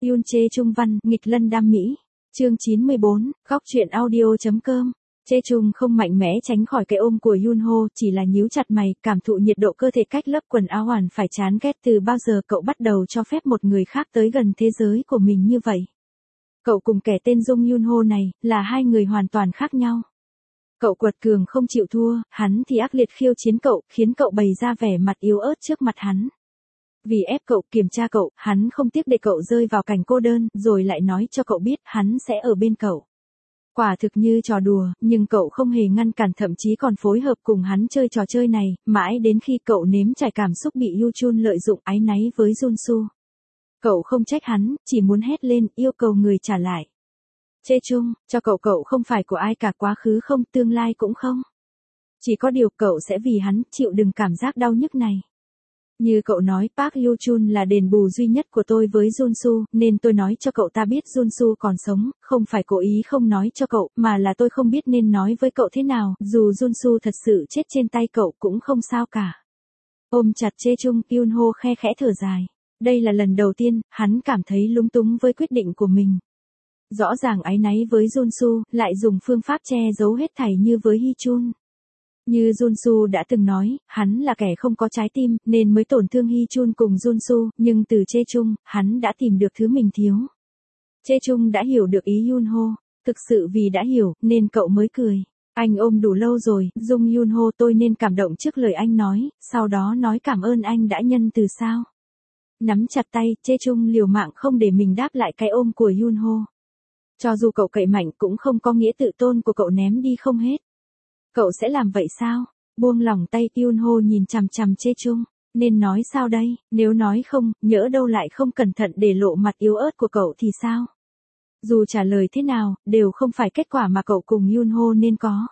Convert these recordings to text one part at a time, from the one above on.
Yoon Chae Chung văn, nghịch lân đam mỹ. Chương 94, góc truyện audio.com. Chae Chung không mạnh mẽ tránh khỏi cái ôm của Yoon Ho, chỉ là nhíu chặt mày, cảm thụ nhiệt độ cơ thể cách lớp quần áo hoàn phải chán ghét. Từ bao giờ cậu bắt đầu cho phép một người khác tới gần thế giới của mình như vậy? Cậu cùng kẻ tên Jung Yoon Ho này, là hai người hoàn toàn khác nhau. Cậu quật cường không chịu thua, hắn thì ác liệt khiêu chiến cậu, khiến cậu bày ra vẻ mặt yếu ớt trước mặt hắn. Vì ép cậu, kiểm tra cậu, hắn không tiếc để cậu rơi vào cảnh cô đơn, rồi lại nói cho cậu biết hắn sẽ ở bên cậu. Quả thực như trò đùa, nhưng cậu không hề ngăn cản, thậm chí còn phối hợp cùng hắn chơi trò chơi này, mãi đến khi cậu nếm trải cảm xúc bị Yoo Chun lợi dụng áy náy với Junsu. Cậu không trách hắn, chỉ muốn hét lên, yêu cầu người trả lại. Chae Chung, cho cậu không phải của ai cả, quá khứ không, tương lai cũng không. Chỉ có điều cậu sẽ vì hắn chịu đựng cảm giác đau nhức này. Như cậu nói, Park Yoo Chun là đền bù duy nhất của tôi với Junsu, nên tôi nói cho cậu ta biết Junsu còn sống, không phải cố ý không nói cho cậu, mà là tôi không biết nên nói với cậu thế nào, dù Junsu thật sự chết trên tay cậu cũng không sao cả. Ôm chặt Chae Chung, Yoon Ho khe khẽ thở dài. Đây là lần đầu tiên, hắn cảm thấy lúng túng với quyết định của mình. Rõ ràng áy náy với Junsu, lại dùng phương pháp che giấu hết thảy như với Hee Chun. Như Junsu đã từng nói, hắn là kẻ không có trái tim, nên mới tổn thương Hee Chun cùng Junsu, nhưng từ Chae Chung, hắn đã tìm được thứ mình thiếu. Chae Chung đã hiểu được ý Yoon Ho, thực sự vì đã hiểu, nên cậu mới cười. Anh ôm đủ lâu rồi, Jung Yoon Ho, tôi nên cảm động trước lời anh nói, sau đó nói cảm ơn anh đã nhân từ sao. Nắm chặt tay, Chae Chung liều mạng không để mình đáp lại cái ôm của Yoon Ho. Cho dù cậu cậy mạnh cũng không có nghĩa tự tôn của cậu ném đi không hết. Cậu sẽ làm vậy sao? Buông lỏng tay, Yoon Ho nhìn chằm chằm Chae Chung. Nên nói sao đây? Nếu nói không, nhỡ đâu lại không cẩn thận để lộ mặt yếu ớt của cậu thì sao? Dù trả lời thế nào, đều không phải kết quả mà cậu cùng Yoon Ho nên có.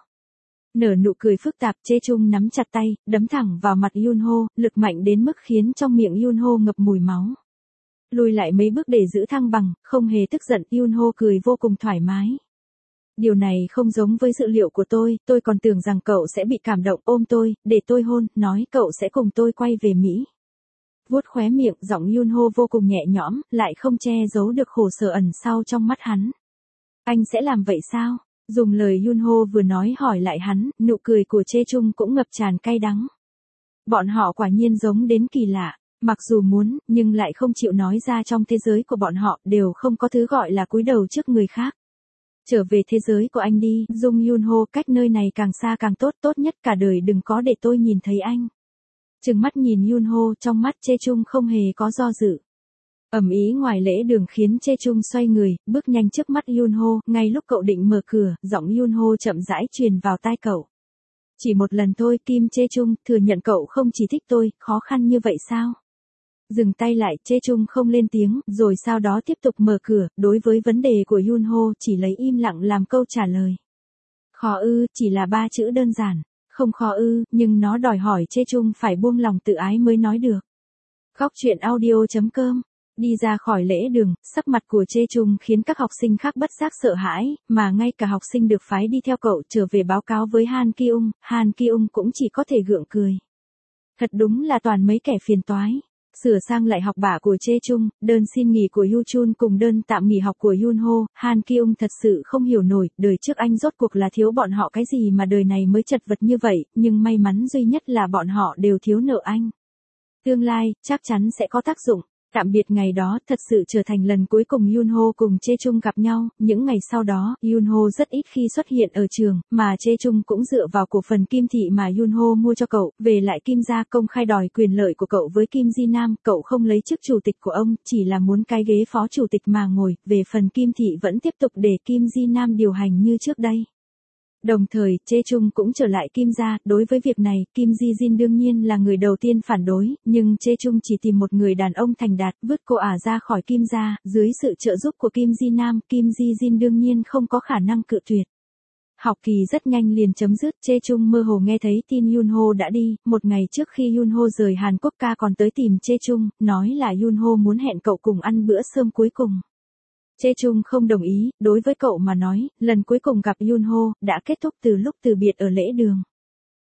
Nở nụ cười phức tạp, Chae Chung nắm chặt tay, đấm thẳng vào mặt Yoon Ho, lực mạnh đến mức khiến trong miệng Yoon Ho ngập mùi máu. Lùi lại mấy bước để giữ thăng bằng, không hề tức giận, Yoon Ho cười vô cùng thoải mái. Điều này không giống với dự liệu của tôi còn tưởng rằng cậu sẽ bị cảm động, ôm tôi, để tôi hôn, nói cậu sẽ cùng tôi quay về Mỹ. Vuốt khóe miệng, giọng Yoon Ho vô cùng nhẹ nhõm, lại không che giấu được khổ sở ẩn sau trong mắt hắn. Anh sẽ làm vậy sao? Dùng lời Yoon Ho vừa nói hỏi lại hắn, nụ cười của Chae Chung cũng ngập tràn cay đắng. Bọn họ quả nhiên giống đến kỳ lạ. Mặc dù muốn, nhưng lại không chịu nói ra, trong thế giới của bọn họ, đều không có thứ gọi là cúi đầu trước người khác. Trở về thế giới của anh đi, Jung Yoon Ho, cách nơi này càng xa càng tốt, tốt nhất cả đời đừng có để tôi nhìn thấy anh. Trừng mắt nhìn Yoon Ho, trong mắt Chae Chung không hề có do dự. Ầm ĩ ngoài lễ đường khiến Chae Chung xoay người, bước nhanh trước mắt Yoon Ho, ngay lúc cậu định mở cửa, giọng Yoon Ho chậm rãi truyền vào tai cậu. Chỉ một lần thôi, Kim Chae Chung, thừa nhận cậu không chỉ thích tôi, khó khăn như vậy sao? Dừng tay lại, Chae Chung không lên tiếng, rồi sau đó tiếp tục mở cửa, đối với vấn đề của Yoon Ho chỉ lấy im lặng làm câu trả lời. Khó ư, chỉ là 3 chữ đơn giản. Không khó ư, nhưng nó đòi hỏi Chae Chung phải buông lòng tự ái mới nói được. Góc truyện audio.com. Đi ra khỏi lễ đường, sắc mặt của Chae Chung khiến các học sinh khác bất giác sợ hãi, mà ngay cả học sinh được phái đi theo cậu trở về báo cáo với Han Ki-ung, Han Ki-ung cũng chỉ có thể gượng cười. Thật đúng là toàn mấy kẻ phiền toái. Sửa sang lại học bạ của Chae Chung, đơn xin nghỉ của Yoo Chun cùng đơn tạm nghỉ học của Yoon Ho, Han Ki-ung thật sự không hiểu nổi, đời trước anh rốt cuộc là thiếu bọn họ cái gì mà đời này mới chật vật như vậy, nhưng may mắn duy nhất là bọn họ đều thiếu nợ anh. Tương lai, chắc chắn sẽ có tác dụng. Tạm biệt ngày đó thật sự trở thành lần cuối cùng Yoon Ho cùng Chae Chung gặp nhau, những ngày sau đó, Yoon Ho rất ít khi xuất hiện ở trường, mà Chae Chung cũng dựa vào cổ phần Kim Thị mà Yoon Ho mua cho cậu, về lại Kim gia công khai đòi quyền lợi của cậu với Kim Ji Nam, cậu không lấy chức chủ tịch của ông, chỉ là muốn cái ghế phó chủ tịch mà ngồi, về phần Kim Thị vẫn tiếp tục để Kim Ji Nam điều hành như trước đây. Đồng thời, Chae Chung cũng trở lại Kim gia, đối với việc này, Kim Ji Jin đương nhiên là người đầu tiên phản đối, nhưng Chae Chung chỉ tìm một người đàn ông thành đạt, vứt cô ả ra khỏi Kim gia, dưới sự trợ giúp của Kim Ji Nam, Kim Ji Jin đương nhiên không có khả năng cự tuyệt. Học kỳ rất nhanh liền chấm dứt, Chae Chung mơ hồ nghe thấy tin Yoon Ho đã đi, một ngày trước khi Yoon Ho rời Hàn Quốc, ca còn tới tìm Chae Chung, nói là Yoon Ho muốn hẹn cậu cùng ăn bữa cơm cuối cùng. Chae Chung không đồng ý, đối với cậu mà nói, lần cuối cùng gặp Yoon Ho đã kết thúc từ lúc từ biệt ở lễ đường.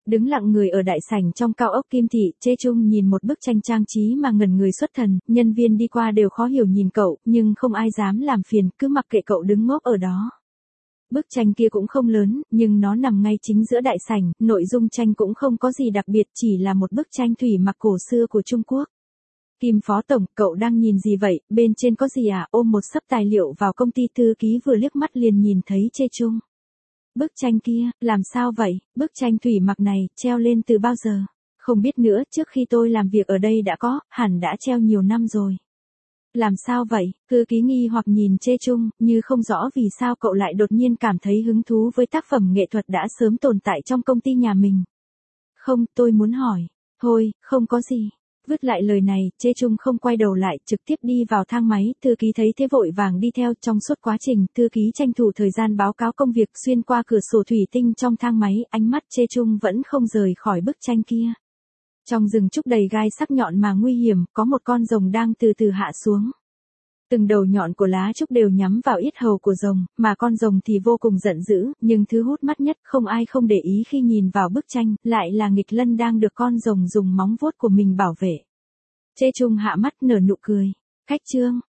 Đứng lặng người ở đại sảnh trong cao ốc Kim Thị, Chê Trung nhìn một bức tranh trang trí mà ngẩn người xuất thần, nhân viên đi qua đều khó hiểu nhìn cậu, nhưng không ai dám làm phiền, cứ mặc kệ cậu đứng ngốc ở đó. Bức tranh kia cũng không lớn, nhưng nó nằm ngay chính giữa đại sảnh, nội dung tranh cũng không có gì đặc biệt, chỉ là một bức tranh thủy mặc cổ xưa của Trung Quốc. Kim Phó Tổng, cậu đang nhìn gì vậy, bên trên có gì à, ôm một xấp tài liệu vào công ty thư ký vừa liếc mắt liền nhìn thấy Chê Trung. Bức tranh kia, làm sao vậy, bức tranh thủy mặc này, treo lên từ bao giờ? Không biết nữa, trước khi tôi làm việc ở đây đã có, hẳn đã treo nhiều năm rồi. Làm sao vậy, thư ký nghi hoặc nhìn Chê Trung, như không rõ vì sao cậu lại đột nhiên cảm thấy hứng thú với tác phẩm nghệ thuật đã sớm tồn tại trong công ty nhà mình. Không, tôi muốn hỏi. Thôi, không có gì. Vứt lại lời này, Chê Trung không quay đầu lại, trực tiếp đi vào thang máy, thư ký thấy thế vội vàng đi theo, trong suốt quá trình, thư ký tranh thủ thời gian báo cáo công việc xuyên qua cửa sổ thủy tinh trong thang máy, ánh mắt Chê Trung vẫn không rời khỏi bức tranh kia. Trong rừng trúc đầy gai sắc nhọn mà nguy hiểm, có một con rồng đang từ từ hạ xuống. Từng đầu nhọn của lá trúc đều nhắm vào yết hầu của rồng, mà con rồng thì vô cùng giận dữ, nhưng thứ hút mắt nhất không ai không để ý khi nhìn vào bức tranh, lại là Nghịch Lân đang được con rồng dùng móng vuốt của mình bảo vệ. Chê Trung hạ mắt nở nụ cười. Khách trương,